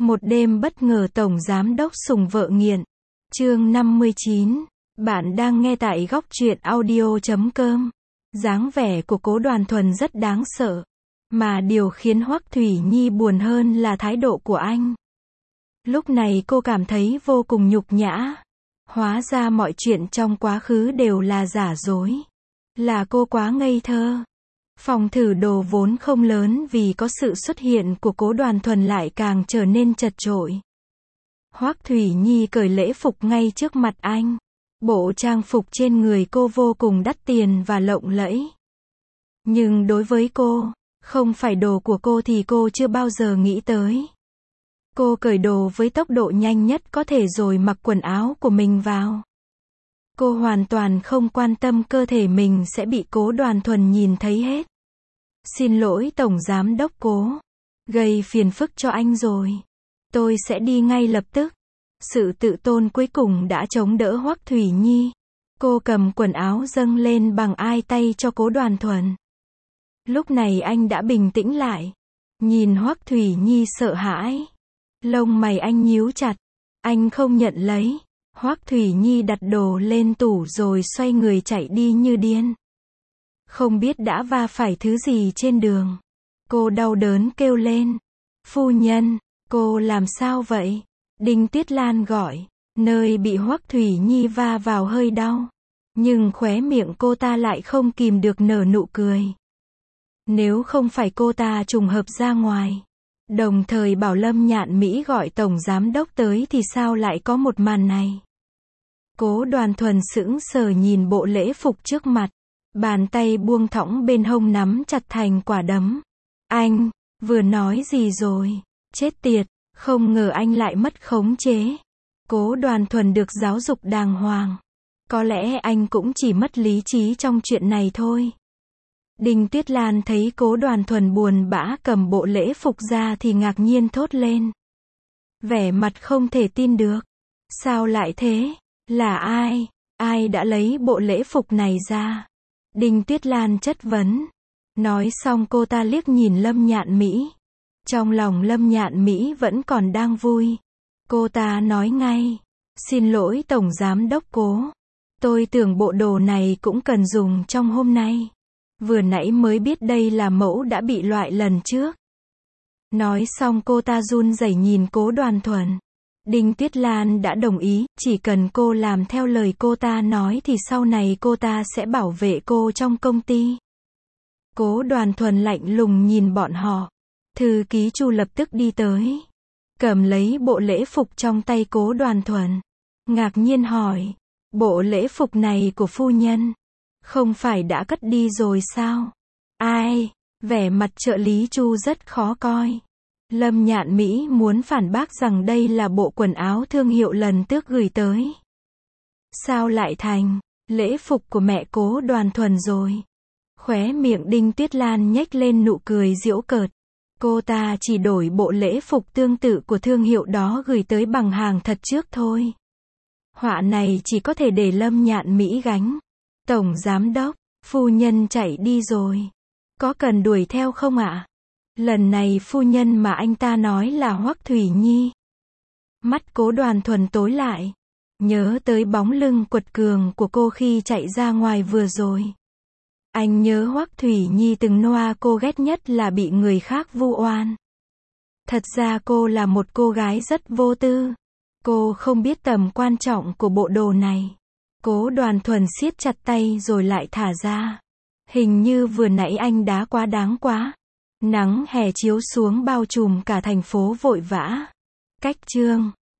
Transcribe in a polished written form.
Một đêm bất ngờ tổng giám đốc sủng vợ nghiện. Chương 59. Bạn đang nghe tại góc truyện audio.com. Dáng vẻ của Cố Đoàn Thuần rất đáng sợ. Mà điều khiến Hoắc Thủy Nhi buồn hơn là thái độ của anh. Lúc này cô cảm thấy vô cùng nhục nhã. Hóa ra mọi chuyện trong quá khứ đều là giả dối. Là cô quá ngây thơ. Phòng thử đồ vốn không lớn vì có sự xuất hiện của Cố Đoàn Thuần lại càng trở nên chật chội. Hoắc Thủy Nhi cởi lễ phục ngay trước mặt anh. Bộ trang phục trên người cô vô cùng đắt tiền và lộng lẫy. Nhưng đối với cô, không phải đồ của cô thì cô chưa bao giờ nghĩ tới. Cô cởi đồ với tốc độ nhanh nhất có thể rồi mặc quần áo của mình vào. Cô hoàn toàn không quan tâm cơ thể mình sẽ bị Cố Đoàn Thuần nhìn thấy hết. Xin lỗi Tổng Giám đốc Cố. Gây phiền phức cho anh rồi. Tôi sẽ đi ngay lập tức. Sự tự tôn cuối cùng đã chống đỡ Hoắc Thủy Nhi. Cô cầm quần áo dâng lên bằng hai tay cho Cố Đoàn Thuần. Lúc này anh đã bình tĩnh lại. Nhìn Hoắc Thủy Nhi sợ hãi. Lông mày anh nhíu chặt. Anh không nhận lấy. Hoắc Thủy Nhi đặt đồ lên tủ rồi xoay người chạy đi như điên. Không biết đã va phải thứ gì trên đường. Cô đau đớn kêu lên. Phu nhân, cô làm sao vậy? Đinh Tuyết Lan gọi. Nơi bị Hoắc Thủy Nhi va vào hơi đau. Nhưng khóe miệng cô ta lại không kìm được nở nụ cười. Nếu không phải cô ta trùng hợp ra ngoài. Đồng thời bảo Lâm Nhạn Mỹ gọi Tổng Giám đốc tới thì sao lại có một màn này? Cố Đoàn Thuần sững sờ nhìn bộ lễ phục trước mặt. Bàn tay buông thõng bên hông nắm chặt thành quả đấm. Anh, vừa nói gì rồi? Chết tiệt, không ngờ anh lại mất khống chế. Cố Đoàn Thuần được giáo dục đàng hoàng. Có lẽ anh cũng chỉ mất lý trí trong chuyện này thôi. Đinh Tuyết Lan thấy Cố Đoàn Thuần buồn bã cầm bộ lễ phục ra thì ngạc nhiên thốt lên. Vẻ mặt không thể tin được. Sao lại thế? Là ai? Ai đã lấy bộ lễ phục này ra? Đinh Tuyết Lan chất vấn. Nói xong cô ta liếc nhìn Lâm Nhạn Mỹ. Trong lòng Lâm Nhạn Mỹ vẫn còn đang vui. Cô ta nói ngay. Xin lỗi Tổng Giám đốc Cố. Tôi tưởng bộ đồ này cũng cần dùng trong hôm nay. Vừa nãy mới biết đây là mẫu đã bị loại lần trước. Nói xong cô ta run rẩy nhìn Cố Đoàn Thuần. Đinh Tuyết Lan đã đồng ý, chỉ cần cô làm theo lời cô ta nói thì sau này cô ta sẽ bảo vệ cô trong công ty. Cố Đoàn Thuần lạnh lùng nhìn bọn họ. Thư ký Chu lập tức đi tới. Cầm lấy bộ lễ phục trong tay Cố Đoàn Thuần. Ngạc nhiên hỏi. Bộ lễ phục này của phu nhân. Không phải đã cất đi rồi sao? Ai? Vẻ mặt trợ lý Chu rất khó coi. Lâm Nhạn Mỹ muốn phản bác rằng đây là bộ quần áo thương hiệu lần trước gửi tới. Sao lại thành lễ phục của mẹ Cố Đoàn Thuần rồi? Khóe miệng Đinh Tuyết Lan nhếch lên nụ cười giễu cợt. Cô ta chỉ đổi bộ lễ phục tương tự của thương hiệu đó gửi tới bằng hàng thật trước thôi. Họa này chỉ có thể để Lâm Nhạn Mỹ gánh. Tổng Giám đốc, phu nhân chạy đi rồi. Có cần đuổi theo không ạ? Lần này phu nhân mà anh ta nói là Hoắc Thủy Nhi. Mắt Cố Đoàn Thuần tối lại. Nhớ tới bóng lưng quật cường của cô khi chạy ra ngoài vừa rồi. Anh nhớ Hoắc Thủy Nhi từng noa cô ghét nhất là bị người khác vu oan. Thật ra cô là một cô gái rất vô tư. Cô không biết tầm quan trọng của bộ đồ này. Cố Đoàn Thuần siết chặt tay rồi lại thả ra. Hình như vừa nãy anh đá quá đáng quá. Nắng hè chiếu xuống bao trùm cả thành phố vội vã. Cách chương